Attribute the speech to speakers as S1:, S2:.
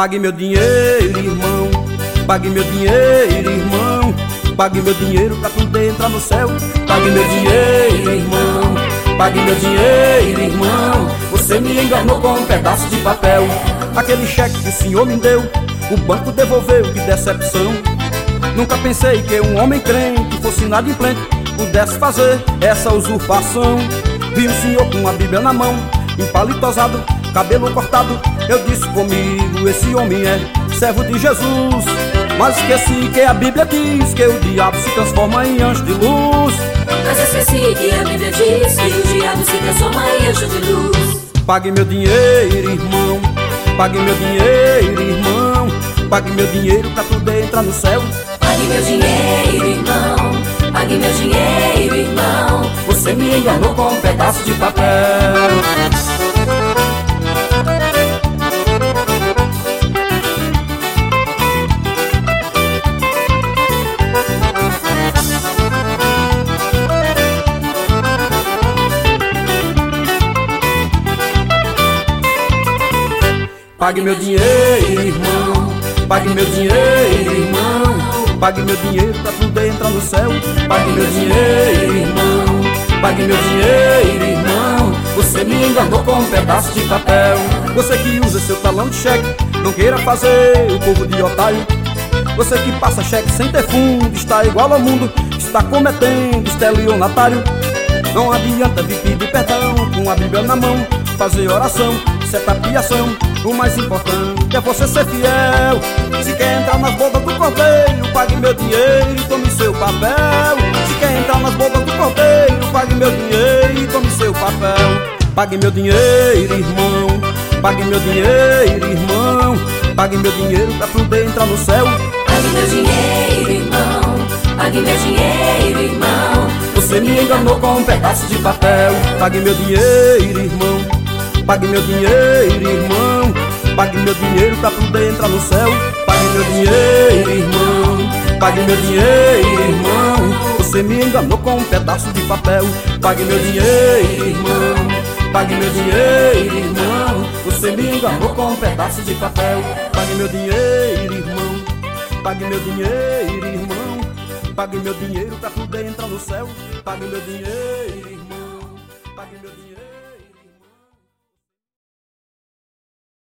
S1: Pague meu dinheiro, irmão. Pague meu dinheiro, irmão. Pague meu dinheiro pra poder entrar no céu. Pague meu dinheiro, irmão. Pague meu dinheiro, irmão. Você me enganou com um pedaço de papel. Aquele cheque que o senhor me deu, o banco devolveu, que decepção. Nunca pensei que um homem crente fosse inadimplente pudesse fazer essa usurpação. Vi o senhor com a Bíblia na mão, empalitosado, cabelo cortado. Eu disse comigo, esse homem é servo de Jesus. Mas esqueci que a Bíblia diz que o diabo se transforma em anjo de luz.
S2: Mas esqueci que a Bíblia diz que o diabo se transforma em anjo de luz.
S1: Pague meu dinheiro, irmão. Pague meu dinheiro, irmão. Pague meu dinheiro pra poder entrar no céu.
S2: Pague meu dinheiro, irmão. Pague meu dinheiro, irmão.
S1: Você me enganou com um pedaço de papel. Pague meu dinheiro, irmão. Pague meu dinheiro, irmão. Pague meu dinheiro pra poder entrar no céu. Pague meu dinheiro, irmão. Pague meu dinheiro, irmão. Você me enganou com um pedaço de papel. Você que usa seu talão de cheque, não queira fazer o povo de otário. Você que passa cheque sem ter fundo, está igual ao mundo, está cometendo estelionatário. Não adianta vir pedir perdão com a Bíblia na mão, fazer oração, certa piação. O mais importante é você ser fiel. Se quer entrar nas bodas do cordeiro, pague meu dinheiro e tome seu papel. Se quer entrar nas bodas do cordeiro, pague meu dinheiro e tome seu papel. Pague meu dinheiro, irmão. Pague meu dinheiro, irmão. Pague meu dinheiro pra poder entrar no céu.
S2: Pague meu dinheiro, irmão. Pague meu dinheiro, irmão.
S1: Você me enganou com um pedaço de papel. Pague meu dinheiro, irmão. Pague meu dinheiro, irmão. Pague meu dinheiro pra poder entrar no céu. Pague meu dinheiro, irmão. Pague meu dinheiro, irmão. Você me enganou com um pedaço de papel. Pague meu dinheiro, irmão. Pague meu dinheiro, irmão. Você me enganou com um pedaço de papel. Pague meu dinheiro, irmão. Pague meu dinheiro, irmão. Pague meu dinheiro pra poder entrar no céu. Pague meu dinheiro.